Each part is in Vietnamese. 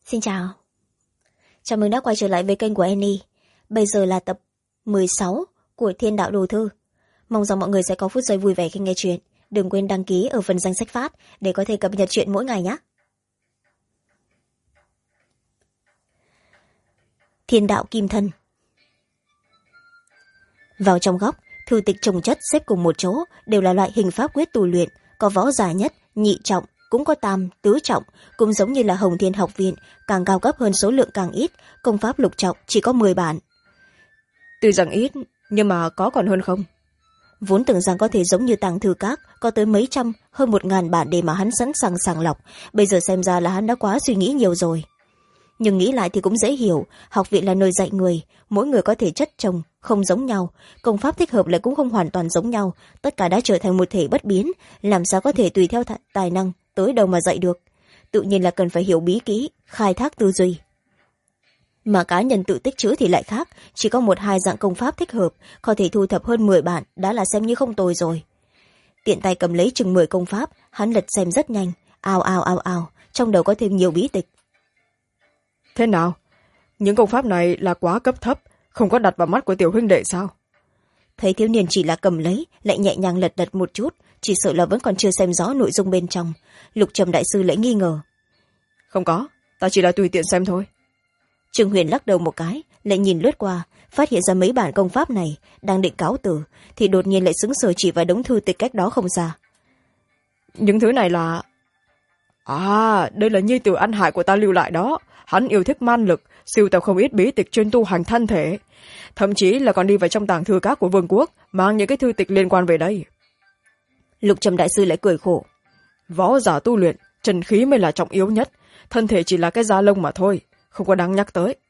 Xin chào. Chào mừng đã quay trở lại với kênh của Annie. Bây giờ là tập 16 của Thiên Đạo Đồ Thư. Mong rằng mọi người sẽ có phút giây vui vẻ khi nghe chuyện. Đừng quên đăng ký ở phần danh sách phát để có thể cập nhật chuyện mỗi ngày nhé. Thiên Đạo Kim Thân. Vào trong góc, thư tịch chồng chất xếp cùng một chỗ đều là loại hình pháp quyết tu luyện, có võ giả nhất, nhị trọng, cũng có tam, tứ trọng, cũng giống như là Hồng Thiên học viện, càng cao cấp hơn số lượng càng ít, công pháp lục trọng chỉ có 10 bản. Tuy rằng ít, nhưng mà có còn hơn không? Vốn tưởng rằng có thể giống như tàng thư các, có tới mấy trăm, hơn 1000 bản để mà hắn sẵn sàng sàng lọc, bây giờ xem ra là hắn đã quá suy nghĩ nhiều rồi. Nhưng nghĩ lại thì cũng dễ hiểu, học viện là nơi dạy người, mỗi người có thể chất chồng, không giống nhau, công pháp thích hợp lại cũng không hoàn toàn giống nhau, tất cả đã trở thành một thể bất biến, làm sao có thể tùy theo tài năng tới đâu mà dạy được. Tự nhiên là cần phải hiểu bí kỹ, khai thác tư duy. Mà cá nhân tự tích trữ thì lại khác, chỉ có 1-2 dạng công pháp thích hợp, có thể thu thập hơn 10 bản, đã là xem như không tồi rồi. Tiện tay cầm lấy chừng 10 công pháp, hắn lật xem rất nhanh, ào, trong đầu có thêm nhiều bí tịch. Thế nào? Những công pháp này là quá cấp thấp, không có đặt vào mắt của tiểu huynh đệ sao? Thấy thiếu niên chỉ là cầm lấy, lại nhẹ nhàng lật đật một chút, chỉ sợ là vẫn còn chưa xem rõ nội dung bên trong. Lục Trầm đại sư lại nghi ngờ. Không có, ta chỉ là tùy tiện xem thôi. Trương Huyền lắc đầu một cái, lại nhìn lướt qua, phát hiện ra mấy bản công pháp này đang định cáo từ, thì đột nhiên lại sững sờ chỉ vào đống thư tịch cách đó không xa. Những thứ này là... đây là nhi tử ăn hại của ta lưu lại đó. Hắn yêu thích man lực, sưu tập không ít bí tịch chuyên tu hành thân thể, thậm chí là còn đi vào trong tàng thư các của vương quốc, mang những cái thư tịch liên quan về đây. Lục Trầm đại sư lại cười khổ. Võ giả tu luyện, chân khí mới là trọng yếu nhất, thân thể chỉ là cái da lông mà thôi, không có đáng nhắc tới.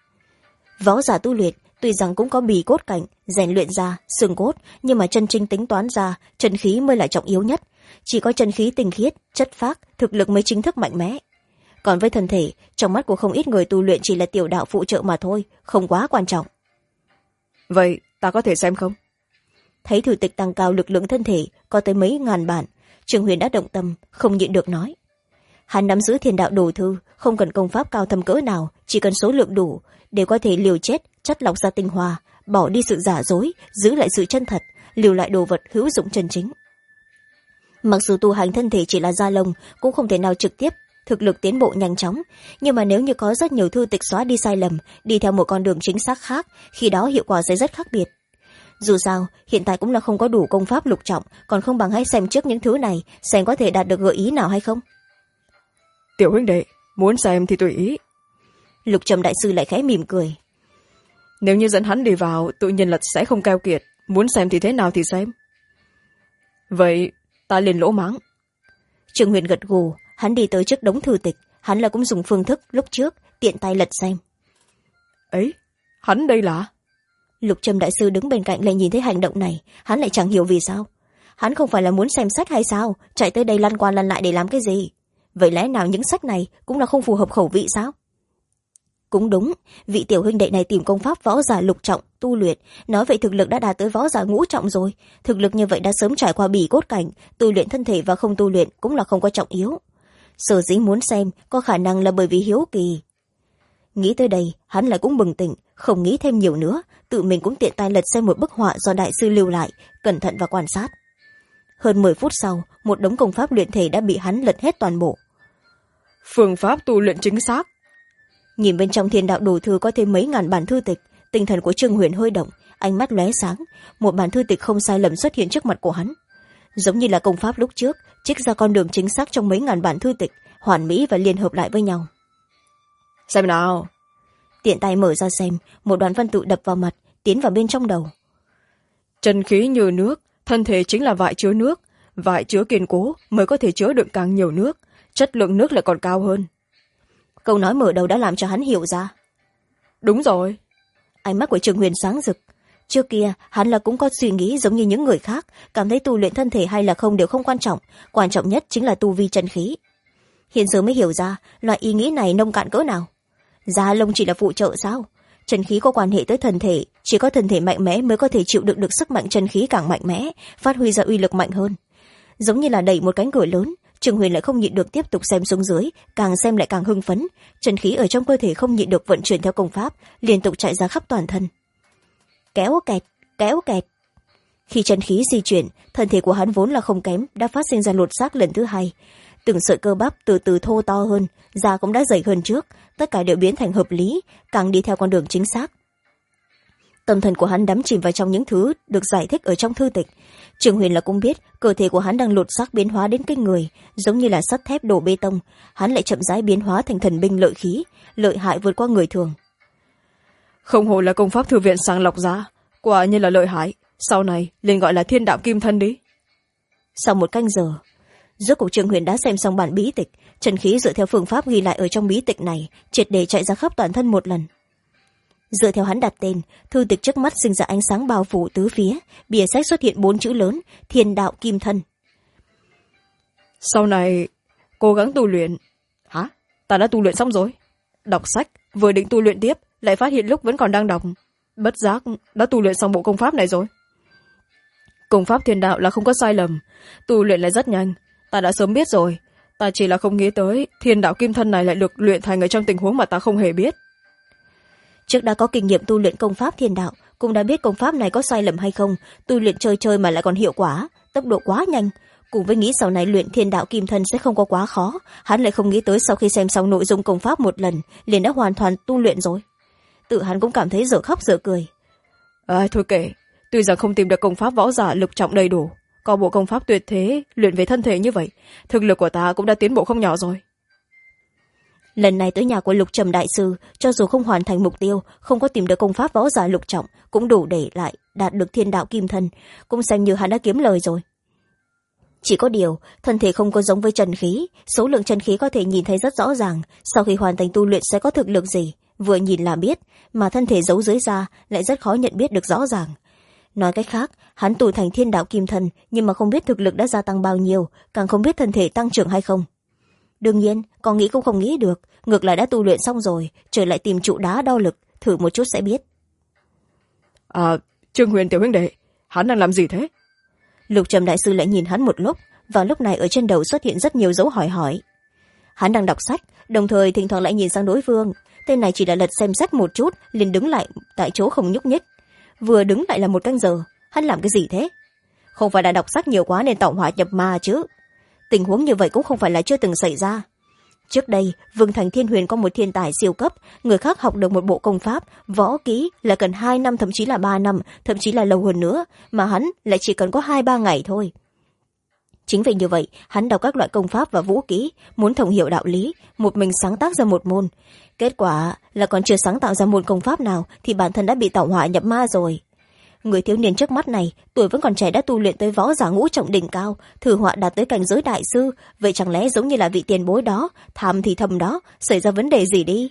Võ giả tu luyện tuy rằng cũng có bì cốt cảnh, rèn luyện ra xương cốt, nhưng mà chân chính tính toán ra chân khí mới là trọng yếu nhất. Chỉ có chân khí tinh khiết, chất phác, thực lực mới chính thức mạnh mẽ. Còn với thân thể, trong mắt của không ít người tu luyện chỉ là tiểu đạo phụ trợ mà thôi, không quá quan trọng. Vậy ta có thể xem không? Thấy thư tịch tăng cao lực lượng thân thể có tới mấy ngàn bản, Trương Huyền đã động tâm, không nhịn được nói. Hắn nắm giữ Thiên Đạo Đồ Thư, không cần công pháp cao thâm cỡ nào, chỉ cần số lượng đủ để có thể liều chết chắt lọc ra tinh hoa, bỏ đi sự giả dối, giữ lại sự chân thật, lưu lại đồ vật hữu dụng chân chính. Mặc dù tu hành thân thể chỉ là da lông, cũng không thể nào trực tiếp thực lực tiến bộ nhanh chóng, nhưng mà nếu như có rất nhiều thư tịch xóa đi sai lầm, đi theo một con đường chính xác khác, khi đó hiệu quả sẽ rất khác biệt. Dù sao, hiện tại cũng là không có đủ công pháp lục trọng, còn không bằng hãy xem trước những thứ này, xem có thể đạt được gợi ý nào hay không. Tiểu huynh đệ, muốn xem thì tùy ý. Lục Trầm đại sư lại khẽ mỉm cười. Nếu như dẫn hắn đi vào, tự nhiên là sẽ không keo kiệt, muốn xem thì thế nào thì xem. Vậy ta liền lỗ mãng. Trương Huyền gật gù, hắn đi tới trước đống thư tịch, hắn là cũng dùng phương thức lúc trước tiện tay lật xem. Ấy, hắn đây là... Lục Trầm đại sư đứng bên cạnh lại nhìn thấy hành động này, hắn lại chẳng hiểu vì sao. Hắn không phải là muốn xem sách hay sao, chạy tới đây lăn qua lăn lại để làm cái gì? Vậy lẽ nào những sách này cũng là không phù hợp khẩu vị sao? Cũng đúng, vị tiểu huynh đệ này tìm công pháp võ giả lục trọng tu luyện, nói vậy thực lực đã đạt tới võ giả ngũ trọng rồi. Thực lực như vậy đã sớm trải qua bỉ cốt cảnh, tu luyện thân thể và không tu luyện cũng là không có trọng yếu. Sở dĩ muốn xem có khả năng là bởi vì hiếu kỳ. Nghĩ tới đây, hắn lại cũng bừng tỉnh, không nghĩ thêm nhiều nữa, tự mình cũng tiện tay lật xem một bức họa do đại sư lưu lại, cẩn thận và quan sát. Hơn 10 phút sau, một đống công pháp luyện thể đã bị hắn lật hết toàn bộ. Phương pháp tu luyện chính xác. Nhìn bên trong Thiên Đạo Đồ Thư có thêm mấy ngàn bản thư tịch, tinh thần của Trương Huyền hơi động, ánh mắt lóe sáng, một bản thư tịch không sai lầm xuất hiện trước mặt của hắn. Giống như là công pháp lúc trước, trích ra con đường chính xác trong mấy ngàn bản thư tịch, hoàn mỹ và liên hợp lại với nhau. Xem nào. Tiện tay mở ra xem, một đoạn văn tự đập vào mặt, tiến vào bên trong đầu. Chân khí như nước, thân thể chính là vại chứa nước, vại chứa kiên cố mới có thể chứa đựng càng nhiều nước, chất lượng nước lại còn cao hơn. Câu nói mở đầu đã làm cho hắn hiểu ra. Đúng rồi. Ánh mắt của Trương Huyền sáng rực. Trước kia hắn là cũng có suy nghĩ giống như những người khác, cảm thấy tu luyện thân thể hay là không đều không quan trọng nhất chính là tu vi chân khí. Hiện giờ mới hiểu ra loại ý nghĩ này nông cạn cỡ nào. Da lông chỉ là phụ trợ sao? Chân khí có quan hệ tới thân thể, chỉ có thân thể mạnh mẽ mới có thể chịu đựng được sức mạnh chân khí càng mạnh mẽ, phát huy ra uy lực mạnh hơn. Giống như là đẩy một cánh cửa lớn, Trương Huyền lại không nhịn được tiếp tục xem xuống dưới, càng xem lại càng hưng phấn, chân khí ở trong cơ thể không nhịn được vận chuyển theo công pháp, liên tục chạy ra khắp toàn thân. Kéo kẹt, kéo kẹt. Khi chân khí di chuyển, thân thể của hắn vốn là không kém đã phát sinh ra lột xác lần thứ hai. Từng sợi cơ bắp từ từ thô to hơn, da cũng đã dày hơn trước, tất cả đều biến thành hợp lý, càng đi theo con đường chính xác. Tâm thần của hắn đắm chìm vào trong những thứ được giải thích ở trong thư tịch. Trương Huyền là cũng biết cơ thể của hắn đang lột xác biến hóa đến kinh người, giống như là sắt thép đổ bê tông, hắn lại chậm rãi biến hóa thành thần binh lợi khí, lợi hại vượt qua người thường. Không hổ là công pháp thư viện sàng lọc ra, quả nhiên là lợi hại, sau này liền gọi là thiên đạo kim thân đi. Sau một canh giờ, rốt cuộc Trương Huyền đã xem xong bản bí tịch, chân khí dựa theo phương pháp ghi lại ở trong bí tịch này triệt để chạy ra khắp toàn thân một lần. Dựa theo hắn đặt tên, thư tịch trước mắt sinh ra ánh sáng bao phủ tứ phía, bìa sách xuất hiện 4 chữ lớn: thiên đạo kim thân. Sau này cố gắng tu luyện. Hả? Ta đã tu luyện xong rồi. Đọc sách vừa định tu luyện tiếp, lại phát hiện lúc vẫn còn đang đọc, bất giác đã tu luyện xong bộ công pháp này rồi. Công pháp thiên đạo là không có sai lầm, tu luyện lại rất nhanh, ta đã sớm biết rồi, ta chỉ là không nghĩ tới thiên đạo kim thân này lại được luyện thành ở trong tình huống mà ta không hề biết. Trước đã có kinh nghiệm tu luyện công pháp thiên đạo, cũng đã biết công pháp này có sai lầm hay không, tu luyện chơi chơi mà lại còn hiệu quả, tốc độ quá nhanh. Cùng với nghĩ sau này luyện thiên đạo kim thân sẽ không có quá khó, hắn lại không nghĩ tới sau khi xem xong nội dung công pháp một lần liền đã hoàn toàn tu luyện rồi. Tự hắn cũng cảm thấy dở khóc dở cười. Thôi kệ, tuy rằng không tìm được công pháp võ giả lục trọng đầy đủ, có bộ công pháp tuyệt thế luyện về thân thể như vậy, thực lực của ta cũng đã tiến bộ không nhỏ rồi. Lần này tới nhà của Lục Trầm đại sư, cho dù không hoàn thành mục tiêu, không có tìm được công pháp võ giả lục trọng, cũng đủ để lại đạt được thiên đạo kim thân, cũng xem như hắn đã kiếm lời rồi. Chỉ có điều, thân thể không có giống với chân khí, số lượng chân khí có thể nhìn thấy rất rõ ràng, sau khi hoàn thành tu luyện sẽ có thực lực gì, vừa nhìn là biết, mà thân thể giấu dưới da lại rất khó nhận biết được rõ ràng. Nói cách khác, hắn tu thành thiên đạo kim thân, nhưng mà không biết thực lực đã gia tăng bao nhiêu, càng không biết thân thể tăng trưởng hay không. Đương nhiên, còn nghĩ cũng không nghĩ được, ngược lại đã tu luyện xong rồi, trở lại tìm trụ đá đo lực, thử một chút sẽ biết. Trương Huyền tiểu huynh đệ, hắn đang làm gì thế? Lục Trầm đại sư lại nhìn hắn một lúc, và lúc này ở trên đầu xuất hiện rất nhiều dấu hỏi. Hắn đang đọc sách, đồng thời thỉnh thoảng lại nhìn sang đối phương. Tên này chỉ là lật xem sách một chút, liền đứng lại tại chỗ không nhúc nhích. Vừa đứng lại là 1 canh giờ, hắn làm cái gì thế? Không phải đã đọc sách nhiều quá nên tẩu hỏa nhập ma chứ? Tình huống như vậy cũng không phải là chưa từng xảy ra. Trước đây, Vương Thành Thiên Huyền có một thiên tài siêu cấp, người khác học được một bộ công pháp, võ kỹ là cần 2 năm, thậm chí là 3 năm, thậm chí là lâu hơn nữa, mà hắn lại chỉ cần có 2-3 ngày thôi. Chính vì như vậy, hắn đọc các loại công pháp và vũ kỹ, muốn thông hiểu đạo lý, một mình sáng tác ra một môn. Kết quả là còn chưa sáng tạo ra môn công pháp nào thì bản thân đã bị tẩu hỏa nhập ma rồi. Người thiếu niên trước mắt này, tuổi vẫn còn trẻ đã tu luyện tới võ giả ngũ trọng đỉnh cao, thử họa đạt tới cảnh giới đại sư, vậy chẳng lẽ giống như là vị tiền bối đó, tham thì thầm đó, xảy ra vấn đề gì đi?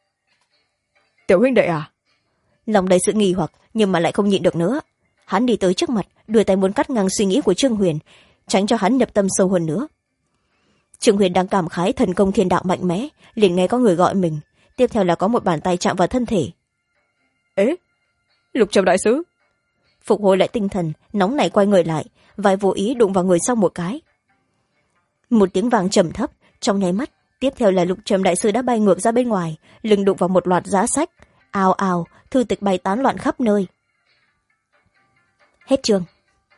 Tiểu huynh đệ à? Lòng đầy sự nghi hoặc, nhưng mà lại không nhịn được nữa. Hắn đi tới trước mặt, đưa tay muốn cắt ngang suy nghĩ của Trương Huyền, tránh cho hắn nhập tâm sâu hơn nữa. Trương Huyền đang cảm khái thần công thiên đạo mạnh mẽ, liền nghe có người gọi mình, tiếp theo là có một bàn tay chạm vào thân thể. Ế, Lục Trầm đại sư. Phục hồi lại tinh thần, nóng nảy quay người lại, vai vô ý đụng vào người sau một cái. Một tiếng vang trầm thấp, trong nháy mắt, tiếp theo là Lục Trầm đại sư đã bay ngược ra bên ngoài, lưng đụng vào một loạt giá sách, ào ào, thư tịch bay tán loạn khắp nơi. Hết chương.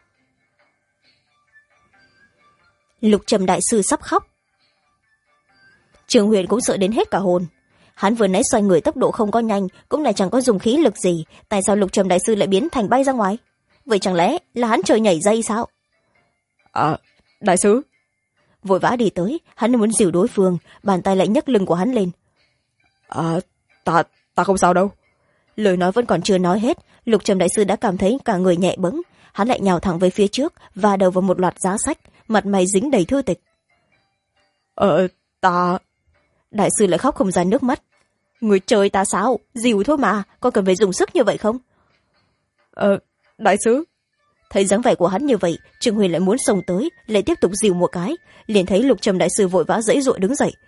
Lục Trầm đại sư sắp khóc. Trương Huyền cũng sợ đến hết cả hồn. Hắn vừa nãy xoay người tốc độ không có nhanh, cũng lại chẳng có dùng khí lực gì, tại sao Lục Trầm đại sư lại biến thành bay ra ngoài? Vậy chẳng lẽ là hắn trời nhảy dây sao? Đại sư. Vội vã đi tới, hắn muốn dìu đối phương, bàn tay lại nhấc lưng của hắn lên. Ta không sao đâu. Lời nói vẫn còn chưa nói hết, Lục Trầm đại sư đã cảm thấy cả người nhẹ bẫng, hắn lại nhào thẳng về phía trước và đầu vào một loạt giá sách, mặt mày dính đầy thư tịch. Đại sư lại khóc không ra nước mắt. Người chơi ta sao? Dìu thôi mà, có cần phải dùng sức như vậy không? Đại sư. Thấy dáng vẻ của hắn như vậy, Trương Huyền lại muốn xông tới, lại tiếp tục dìu một cái, liền thấy Lục Trầm đại sư vội vã giãy giụa đứng dậy.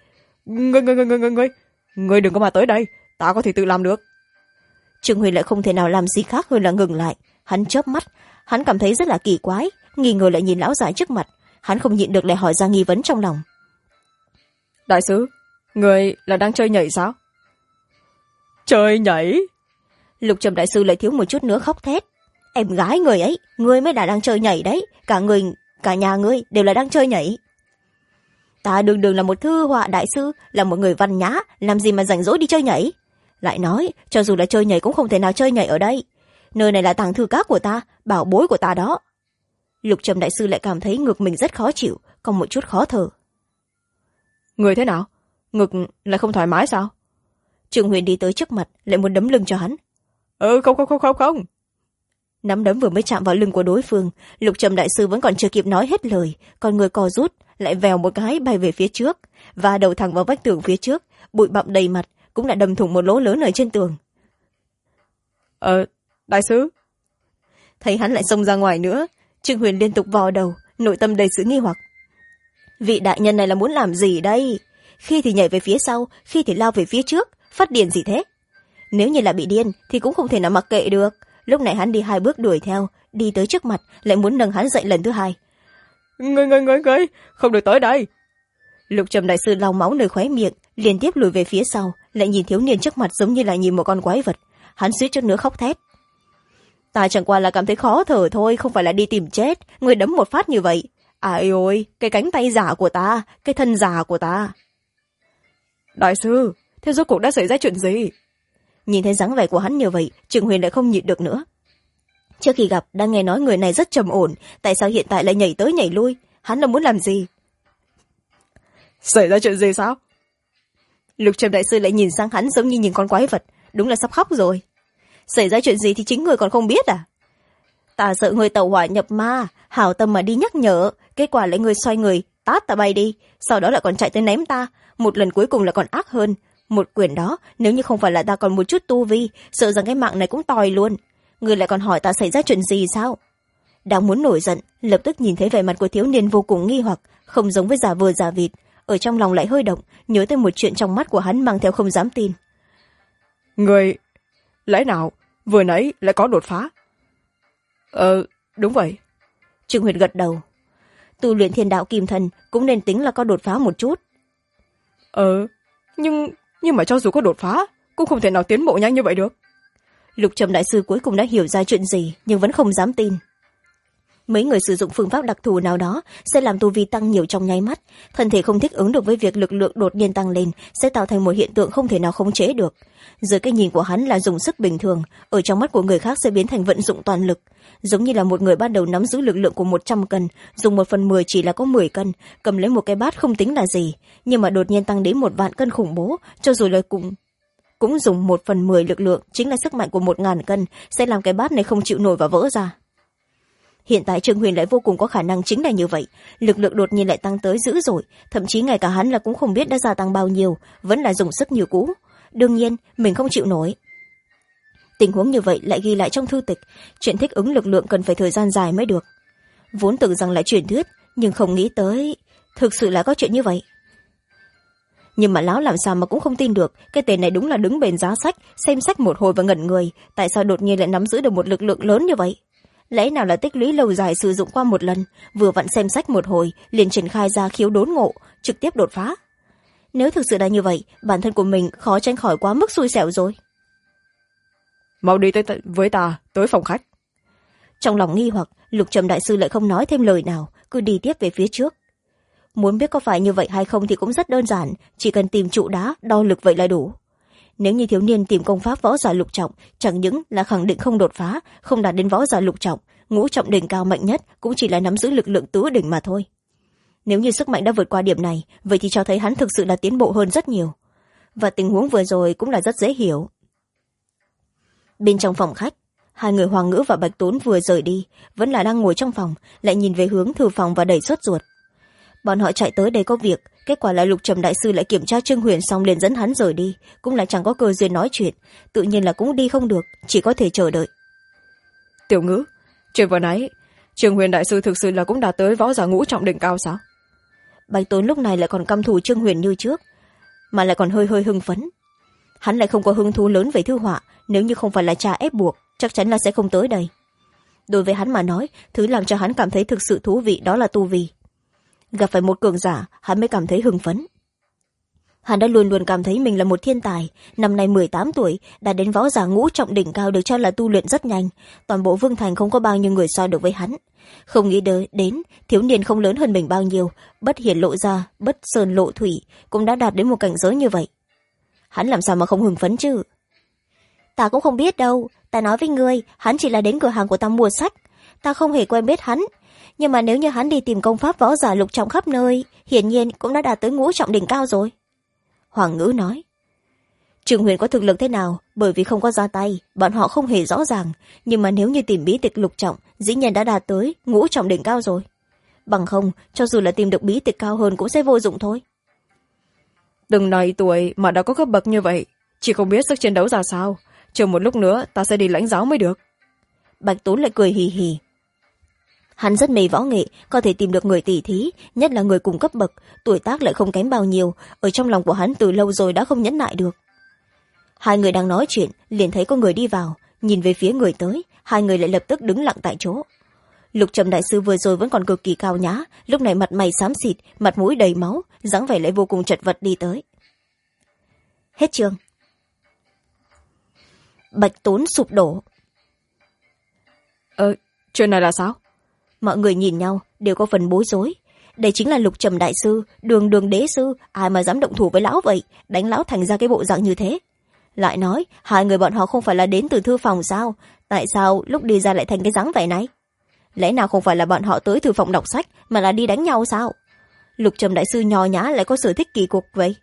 Ngươi đừng có mà tới đây, ta có thể tự làm được. Trương Huyền lại không thể nào làm gì khác hơn là ngừng lại. Hắn chớp mắt, hắn cảm thấy rất là kỳ quái, nghi ngờ lại nhìn lão già trước mặt. hắn không nhịn được lại hỏi ra nghi vấn trong lòng. Đại sứ, người là đang chơi nhảy sao? Chơi nhảy? Lục Trầm đại sư lại thiếu một chút nữa khóc thét. Em gái người ấy, ngươi mới là đang chơi nhảy đấy, cả nhà ngươi đều là đang chơi nhảy. Ta đường đường là một thư họa đại sư, là một người văn nhã, làm gì mà rảnh rỗi đi chơi nhảy. Lại nói, cho dù là chơi nhảy cũng không thể nào chơi nhảy ở đây. Nơi này là tàng thư các của ta, bảo bối của ta đó. Lục Trầm đại sư lại cảm thấy ngực mình rất khó chịu, còn một chút khó thở. Người thế nào? Ngực lại không thoải mái sao? Trương Huyền đi tới trước mặt, lại muốn đấm lưng cho hắn. Không. Nắm đấm vừa mới chạm vào lưng của đối phương, Lục Trầm đại sư vẫn còn chưa kịp nói hết lời, còn người co rút lại vèo một cái bay về phía trước, và đầu thẳng vào vách tường phía trước, bụi bặm đầy mặt, cũng đã đâm thủng một lỗ lớn ở trên tường. Đại sứ. Thấy hắn lại xông ra ngoài nữa, Trương Huyền liên tục vò đầu, nội tâm đầy sự nghi hoặc. Vị đại nhân này là muốn làm gì đây? Khi thì nhảy về phía sau, khi thì lao về phía trước, phát điên gì thế? Nếu như là bị điên thì cũng không thể nào mặc kệ được. Lúc này hắn đi 2 bước đuổi theo, đi tới trước mặt, lại muốn nâng hắn dậy lần thứ 2. Ngươi, không được tới đây. Lục Trầm đại sư lau máu nơi khóe miệng, liên tiếp lùi về phía sau, lại nhìn thiếu niên trước mặt giống như là nhìn một con quái vật. Hắn suýt chút nữa khóc thét. Ta chẳng qua là cảm thấy khó thở thôi, không phải là đi tìm chết, người đấm một phát như vậy. Ai ôi, cái cánh tay giả của ta, cái thân giả của ta. Đại sư, thế rốt cuộc đã xảy ra chuyện gì? Nhìn thấy dáng vẻ của hắn như vậy, Trương Huyền lại không nhịn được nữa. Trước khi gặp, đang nghe nói người này rất trầm ổn, tại sao hiện tại lại nhảy tới nhảy lui? Hắn là muốn làm gì? Xảy ra chuyện gì sao? Lục Trầm đại sư lại nhìn sang hắn giống như nhìn con quái vật, đúng là sắp khóc rồi. Xảy ra chuyện gì thì chính người còn không biết à? Ta sợ người tẩu hỏa nhập ma, hảo tâm mà đi nhắc nhở, kết quả lại người xoay người tát ta bay đi, sau đó lại còn chạy tới ném ta, một lần cuối cùng là còn ác hơn. Một quyền đó, nếu như không phải là ta còn một chút tu vi, sợ rằng cái mạng này cũng tòi luôn. Người lại còn hỏi ta xảy ra chuyện gì sao? Đang muốn nổi giận, lập tức nhìn thấy vẻ mặt của thiếu niên vô cùng nghi hoặc, không giống với giả vờ giả vịt, ở trong lòng lại hơi động, nhớ tới một chuyện trong mắt của hắn mang theo không dám tin. Người, lẽ nào vừa nãy lại có đột phá? Đúng vậy. Trương Huyệt gật đầu. Tu luyện thiên đạo kim thần cũng nên tính là có đột phá một chút. Nhưng mà cho dù có đột phá cũng không thể nào tiến bộ nhanh như vậy được. Lục Trầm đại sư cuối cùng đã hiểu ra chuyện gì, nhưng vẫn không dám tin. Mấy người sử dụng phương pháp đặc thù nào đó sẽ làm tu vi tăng nhiều trong nháy mắt, thân thể không thích ứng được với việc lực lượng đột nhiên tăng lên, sẽ tạo thành một hiện tượng không thể nào khống chế được. Dưới cái nhìn của hắn là dùng sức bình thường, ở trong mắt của người khác sẽ biến thành vận dụng toàn lực, giống như là một người ban đầu nắm giữ lực lượng của 100 cân, dùng 1/10 chỉ là có 10 cân, cầm lấy một cái bát không tính là gì, nhưng mà đột nhiên tăng đến 1.000 cân khủng bố, cho dù là cũng dùng 1/10 lực lượng, chính là sức mạnh của 1.000 cân, sẽ làm cái bát này không chịu nổi và vỡ ra. Hiện tại Trương Huyền lại vô cùng có khả năng chính là như vậy, lực lượng đột nhiên lại tăng tới dữ dội, thậm chí ngay cả hắn là cũng không biết đã gia tăng bao nhiêu, vẫn là dùng sức như cũ. Đương nhiên mình không chịu nổi. Tình huống như vậy lại ghi lại trong thư tịch, chuyện thích ứng lực lượng cần phải thời gian dài mới được. Vốn tưởng rằng là truyền thuyết, nhưng không nghĩ tới thực sự là có chuyện như vậy. Nhưng mà lão làm sao mà cũng không tin được, cái tên này đúng là đứng bền giá sách, xem sách một hồi và ngẩn người, tại sao đột nhiên lại nắm giữ được một lực lượng lớn như vậy? Lẽ nào là tích lũy lâu dài sử dụng qua một lần, vừa vặn xem sách một hồi liền triển khai ra khiếu đốn ngộ, trực tiếp đột phá? Nếu thực sự là như vậy, bản thân của mình khó tránh khỏi quá mức xui xẻo rồi. Mau đi với ta tới phòng khách. Trong lòng nghi hoặc, Lục Trầm đại sư lại không nói thêm lời nào, cứ đi tiếp về phía trước. Muốn biết có phải như vậy hay không thì cũng rất đơn giản, chỉ cần tìm trụ đá đo lực vậy là đủ. Nếu như thiếu niên tìm công pháp võ giả lục trọng, chẳng những là khẳng định không đột phá, không đạt đến võ giả lục trọng, ngũ trọng đỉnh cao mạnh nhất cũng chỉ là nắm giữ lực lượng tứ đỉnh mà thôi. Nếu như sức mạnh đã vượt qua điểm này, vậy thì cho thấy hắn thực sự là tiến bộ hơn rất nhiều. Và tình huống vừa rồi cũng là rất dễ hiểu. Bên trong phòng khách, hai người Hoàng Ngữ và Bạch Tốn vừa rời đi, vẫn là đang ngồi trong phòng, lại nhìn về hướng thư phòng và đầy sốt ruột. Bọn họ chạy tới đây có việc, kết quả là Lục Trầm đại sư lại kiểm tra Trương Huyền xong liền dẫn hắn rời đi, cũng là chẳng có cơ duyên nói chuyện, tự nhiên là cũng đi không được, chỉ có thể chờ đợi. Tiểu Ngữ, chuyện vừa nãy Trương Huyền đại sư thực sự là cũng đạt tới võ giả ngũ trọng đỉnh cao sao? Bạch Tốn lúc này lại còn căm thù Trương Huyền như trước, mà lại còn hơi hưng phấn. Hắn lại không có hứng thú lớn về thư họa, nếu như không phải là cha ép buộc, chắc chắn là sẽ không tới đây. Đối với hắn mà nói, thứ làm cho hắn cảm thấy thực sự thú vị đó là tu vi. gặp phải một cường giả hắn mới cảm thấy hưng phấn. Hắn đã luôn luôn cảm thấy mình là một thiên tài, năm nay 18 tuổi đã đến võ giả ngũ trọng đỉnh cao, được cho là tu luyện rất nhanh, toàn bộ Vương Thành không có bao nhiêu người so được với hắn. Không nghĩ đến thiếu niên không lớn hơn mình bao nhiêu, bất hiển lộ ra bất sơn lộ thủy, cũng đã đạt đến một cảnh giới như vậy. Hắn làm sao mà không hưng phấn chứ? Ta cũng không biết đâu, ta nói với ngươi, hắn chỉ là đến cửa hàng của ta mua sách, ta không hề quen biết hắn, nhưng mà nếu như hắn đi tìm công pháp võ giả lục trọng khắp nơi, hiển nhiên cũng đã đạt tới ngũ trọng đỉnh cao rồi. Hoàng Ngữ nói, Trương Huyền có thực lực thế nào, bởi vì không có ra tay, bọn họ không hề rõ ràng, nhưng mà nếu như tìm bí tịch lục trọng, dĩ nhiên đã đạt tới ngũ trọng đỉnh cao rồi. Bằng không, cho dù là tìm được bí tịch cao hơn cũng sẽ vô dụng thôi. Từng này tuổi mà đã có cấp bậc như vậy, chỉ không biết sức chiến đấu ra sao, chờ một lúc nữa ta sẽ đi lãnh giáo mới được. Bạch Tốn lại cười hì hì. Hắn rất mê võ nghệ, có thể tìm được người tỷ thí, nhất là người cùng cấp bậc, tuổi tác lại không kém bao nhiêu, ở trong lòng của hắn từ lâu rồi đã không nhẫn nại được. Hai người đang nói chuyện, liền thấy có người đi vào, nhìn về phía người tới, hai người lại lập tức đứng lặng tại chỗ. Lục Trầm đại sư vừa rồi vẫn còn cực kỳ cao nhã, lúc này mặt mày xám xịt, mặt mũi đầy máu, dáng vẻ lại vô cùng chật vật đi tới. Hết chương. Bạch Tốn sụp đổ. Chuyện này là sao? Mọi người nhìn nhau đều có phần bối rối. Đây chính là Lục Trầm đại sư, đường đế sư, ai mà dám động thủ với lão vậy, đánh lão thành ra cái bộ dạng như thế. Lại nói, hai người bọn họ không phải là đến từ thư phòng sao, tại sao lúc đi ra lại thành cái dáng vẻ này? Lẽ nào không phải là bọn họ tới thư phòng đọc sách, mà là đi đánh nhau sao? Lục Trầm đại sư nho nhã lại có sở thích kỳ cục vậy.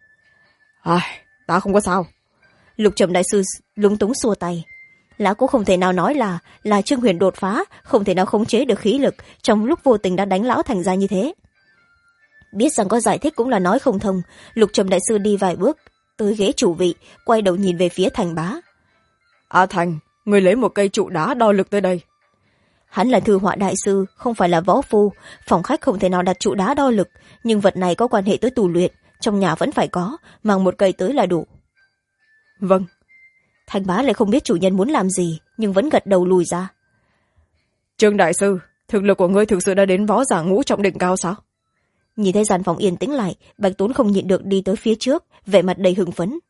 Ta không có sao. Lục Trầm đại sư lúng túng xua tay. Lão cũng không thể nào nói là Trương Huyền đột phá, không thể nào khống chế được khí lực, trong lúc vô tình đã đánh lão thành ra như thế. Biết rằng có giải thích cũng là nói không thông, Lục Trầm đại sư đi vài bước tới ghế chủ vị, quay đầu nhìn về phía Thành Bá. Thành, người lấy một cây trụ đá đo lực tới đây. Hắn là thư họa đại sư, không phải là võ phu, phòng khách không thể nào đặt trụ đá đo lực, nhưng vật này có quan hệ tới tù luyện, trong nhà vẫn phải có, mang một cây tới là đủ. Vâng. Thành Bá lại không biết chủ nhân muốn làm gì, nhưng vẫn gật đầu lùi ra. Trương đại sư, thực lực của ngươi thực sự đã đến võ giả ngũ trọng đỉnh cao sao? Nhìn thấy gian phòng yên tĩnh lại, Bạch Tốn không nhịn được đi tới phía trước, vẻ mặt đầy hưng phấn.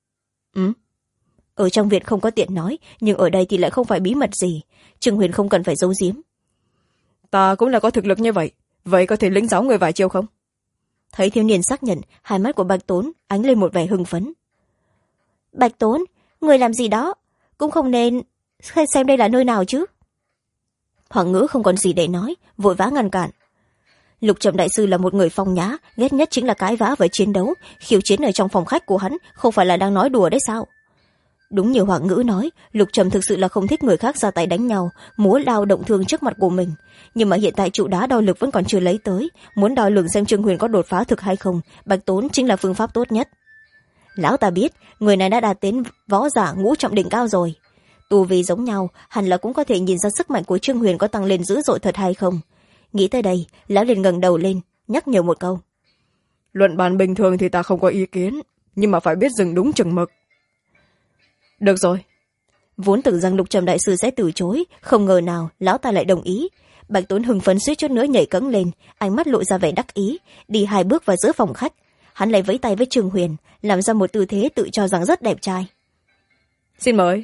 Ở trong viện không có tiện nói, nhưng ở đây thì lại không phải bí mật gì, Trương Huyền không cần phải giấu giếm. Ta cũng là có thực lực như vậy, vậy có thể lĩnh giáo người vài chiêu không? Thấy thiếu niên xác nhận, hai mắt của Bạch Tốn ánh lên một vẻ hưng phấn. Bạch Tốn, người làm gì đó, cũng không nên xem đây là nơi nào chứ. Hoàng Ngữ không còn gì để nói, vội vã ngăn cản. Lục Trầm đại sư là một người phong nhã, ghét nhất chính là cãi vã và chiến đấu, khiêu chiến ở trong phòng khách của hắn không phải là đang nói đùa đấy sao? Đúng như Hoàng Ngữ nói, Lục Trầm thực sự là không thích người khác ra tay đánh nhau, múa đao động thương trước mặt của mình, nhưng mà hiện tại trụ đá đo lực vẫn còn chưa lấy tới, muốn đo lường xem Trương Huyền có đột phá thực hay không, Bạch Tốn chính là phương pháp tốt nhất. Lão ta biết người này đã đạt đến võ giả ngũ trọng đỉnh cao rồi, tu vi giống nhau, hẳn là cũng có thể nhìn ra sức mạnh của Trương Huyền có tăng lên dữ dội thật hay không. Nghĩ tới đây, lão liền ngẩng đầu lên, nhắc nhở một câu. Luận bàn bình thường thì ta không có ý kiến, nhưng mà phải biết dừng đúng chừng mực. Được rồi. Vốn tưởng rằng Lục Trầm đại sư sẽ từ chối, không ngờ nào lão ta lại đồng ý. Bạch Tốn hưng phấn suýt chút nữa nhảy cẫng lên, ánh mắt lộ ra vẻ đắc ý, đi hai bước vào giữa phòng khách. Hắn lại vẫy tay với Trương Huyền, làm ra một tư thế tự cho rằng rất đẹp trai. Xin mời.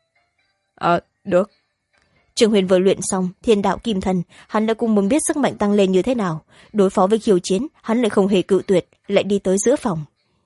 Được. Trương Huyền vừa luyện xong Thiên Đạo Kim Thân, hắn đã cũng muốn biết sức mạnh tăng lên như thế nào, đối phó với khiêu chiến hắn lại không hề cự tuyệt, lại đi tới giữa phòng.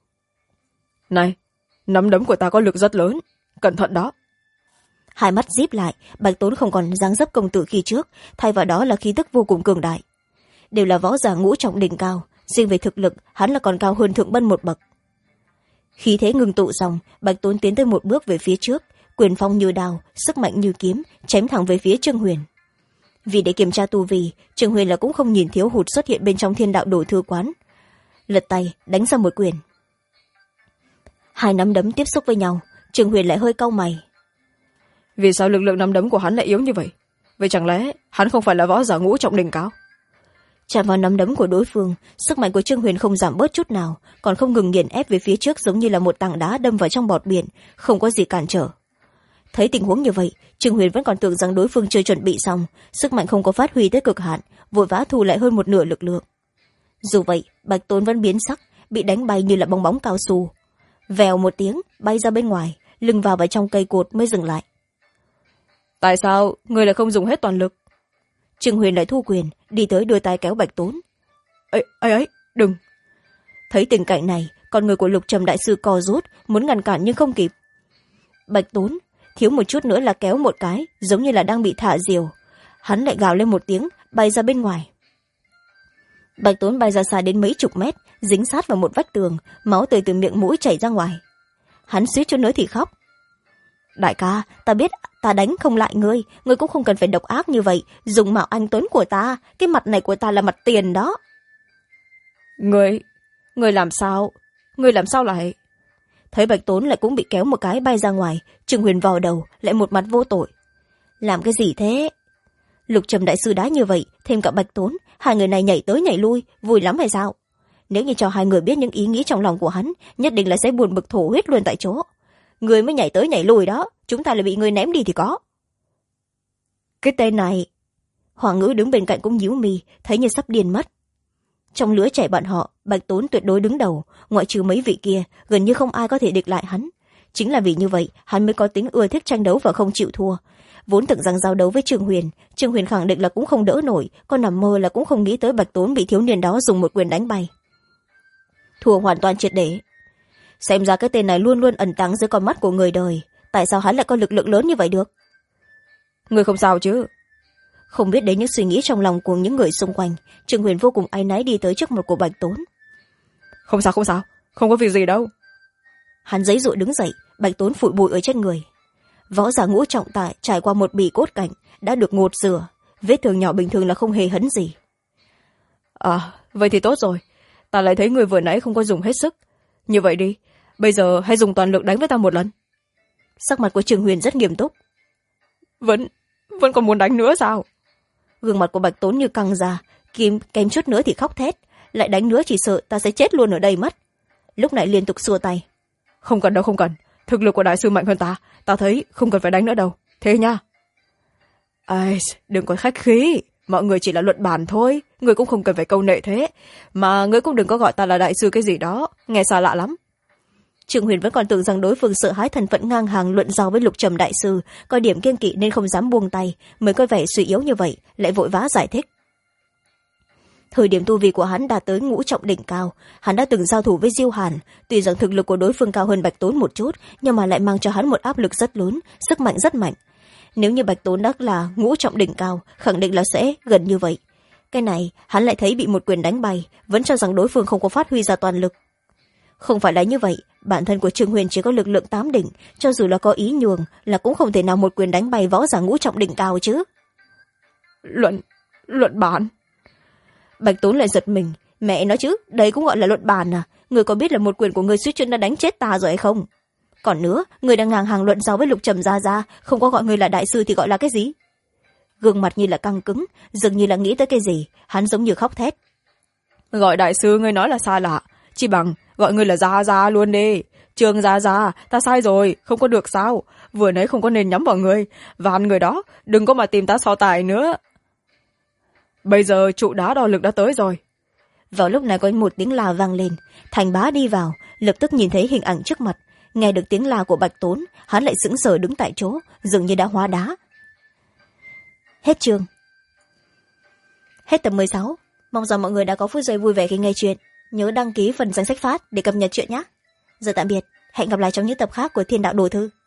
Này, nắm đấm của ta có lực rất lớn, cẩn thận đó. Hai mắt díp lại, Bạch Tốn không còn dáng dấp công tử khi trước, thay vào đó là khí tức vô cùng cường đại. Đều là võ giả ngũ trọng đỉnh cao, riêng về thực lực hắn là còn cao hơn Thượng Bân một bậc. Khí thế ngừng tụ xong, Bạch Tốn tiến tới một bước về phía trước, quyền phong như đao, sức mạnh như kiếm, chém thẳng về phía Trương Huyền. Vì để kiểm tra tu vi, Trương Huyền là cũng không nhìn thiếu hụt xuất hiện bên trong Thiên Đạo Đồ Thư Quán, lật tay đánh ra một quyền. Hai nắm đấm tiếp xúc với nhau, Trương Huyền lại hơi cau mày. Vì sao lực lượng nắm đấm của hắn lại yếu như vậy? Vậy chẳng lẽ hắn không phải là võ giả ngũ trọng đỉnh cao? Chạm vào nắm đấm của đối phương, sức mạnh của Trương Huyền không giảm bớt chút nào, còn không ngừng nghiền ép về phía trước, giống như là một tảng đá đâm vào trong bọt biển, không có gì cản trở. Thấy tình huống như vậy, Trương Huyền vẫn còn tưởng rằng đối phương chưa chuẩn bị xong, sức mạnh không có phát huy tới cực hạn, vội vã thu lại hơn một nửa lực lượng. dù vậy bạch tốn vẫn biến sắc, bị đánh bay như là bong bóng cao su, vèo một tiếng bay ra bên ngoài, lưng vào trong cây cột mới dừng lại. Tại sao người lại không dùng hết toàn lực? Trương Huyền lại thu quyền, đi tới đưa tay kéo bạch tốn. Ấy đừng. Thấy tình cảnh này, con người của Lục Trầm đại sư co rút, muốn ngăn cản nhưng không kịp. Bạch tốn thiếu một chút nữa là kéo một cái, giống như là đang bị thả diều. Hắn lại gào lên một tiếng, bay ra bên ngoài. Bạch tốn bay ra xa đến mấy chục mét, dính sát vào một vách tường, máu tươi từ miệng mũi chảy ra ngoài. Hắn suýt chút nữa thì khóc. Đại ca, ta biết ta đánh không lại ngươi, ngươi cũng không cần phải độc ác như vậy, dùng mạo anh tuấn của ta, cái mặt này của ta là mặt tiền đó. Ngươi làm sao? Ngươi làm sao lại? Thấy bạch tốn lại cũng bị kéo một cái bay ra ngoài, Trương Huyền vò đầu, lại một mặt vô tội. Làm cái gì thế? Lục Trầm đại sư đá như vậy, thêm cả bạch tốn, hai người này nhảy tới nhảy lui, vui lắm hay sao? Nếu như cho hai người biết những ý nghĩ trong lòng của hắn, nhất định là sẽ buồn bực thổ huyết luôn tại chỗ. Người mới nhảy tới nhảy lui đó, chúng ta lại bị người ném đi thì có. Cái tên này. Hoàng Ngữ đứng bên cạnh cũng nhíu mi, thấy như sắp điên mất. Trong lứa trẻ bọn họ, bạch tốn tuyệt đối đứng đầu, ngoại trừ mấy vị kia, gần như không ai có thể địch lại hắn. Chính là vì như vậy, hắn mới có tính ưa thích tranh đấu và không chịu thua. Vốn tưởng rằng giao đấu với Trương Huyền khẳng định là cũng không đỡ nổi, còn nằm mơ là cũng không nghĩ tới bạch tốn bị thiếu niên đó dùng một quyền đánh bay. Thua hoàn toàn triệt để. Xem ra cái tên này luôn luôn ẩn tàng dưới con mắt của người đời, tại sao hắn lại có lực lượng lớn như vậy được? Người không sao chứ? Không biết đến những suy nghĩ trong lòng của những người xung quanh, Trương Huyền vô cùng áy náy đi tới trước mặt của bạch tốn. Không sao, không có việc gì đâu. Hắn giãy giụa đứng dậy, bạch tốn phủi bụi ở trên người. Võ giả ngũ trọng tại trải qua một bì cốt cảnh, đã được ngột rửa, vết thương nhỏ bình thường là không hề hấn gì. Vậy thì tốt rồi, ta lại thấy người vừa nãy không có dùng hết sức. Như vậy đi, bây giờ hãy dùng toàn lực đánh với ta một lần. Sắc mặt của Trương Huyền rất nghiêm túc. Vẫn còn muốn đánh nữa sao? Gương mặt của bạch tốn như căng ra, kém chút nữa thì khóc thét, lại đánh nữa chỉ sợ ta sẽ chết luôn ở đây mất. Lúc này liên tục xua tay. Không cần đâu, không cần, thực lực của đại sư mạnh hơn ta thấy không cần phải đánh nữa đâu, thế nha. Đừng có khách khí, mọi người chỉ là luận bàn thôi, người cũng không cần phải câu nệ thế, mà người cũng đừng có gọi ta là đại sư cái gì đó, nghe xa lạ lắm. Trương Huyền vẫn còn tưởng rằng đối phương sợ hãi thân phận ngang hàng luận giao với Lục Trầm đại sư, coi điểm kiêng kỵ nên không dám buông tay, mới coi vẻ suy yếu như vậy, lại vội vã giải thích. Thời điểm tu vi của hắn đạt tới ngũ trọng đỉnh cao, hắn đã từng giao thủ với Diêu Hàn, tuy rằng thực lực của đối phương cao hơn bạch tốn một chút, nhưng mà lại mang cho hắn một áp lực rất lớn, sức mạnh rất mạnh. Nếu như bạch tốn đắc là ngũ trọng đỉnh cao, khẳng định là sẽ gần như vậy. Cái này hắn lại thấy bị một quyền đánh bay, vẫn cho rằng đối phương không có phát huy ra toàn lực. Không phải là như vậy, bản thân của Trương Huyền chỉ có lực lượng 8 đỉnh, cho dù là có ý nhường là cũng không thể nào một quyền đánh bay võ giả ngũ trọng đỉnh cao chứ. Luận bản. Bạch tốn lại giật mình, mẹ nói chứ, đây cũng gọi là luận bàn à? Người có biết là một quyền của người suýt chút đã đánh chết ta rồi hay không? Còn nữa, người đang ngang hàng luận giao với Lục Trầm ra, không có gọi người là đại sư thì gọi là cái gì? Gương mặt như là căng cứng, dường như là nghĩ tới cái gì, hắn giống như khóc thét. Gọi đại sư ngươi nói là xa lạ, chỉ bằng gọi người là Gia luôn đi. Trương Gia, ta sai rồi, không có được sao? Vừa nãy không có nên nhắm vào người, van người đó, đừng có mà tìm ta so tài nữa. Bây giờ trụ đá đo lực đã tới rồi. Vào lúc này có một tiếng la vang lên, Thành Bá đi vào, lập tức nhìn thấy hình ảnh trước mặt, nghe được tiếng la của bạch tốn, hắn lại sững sờ đứng tại chỗ, dường như đã hóa đá. Hết chương. Hết tập 16. Mong rằng mọi người đã có phút giây vui vẻ khi nghe chuyện. Nhớ đăng ký phần danh sách phát để cập nhật chuyện nhé. Giờ tạm biệt, hẹn gặp lại trong những tập khác của Thiên Đạo Đồ Thư.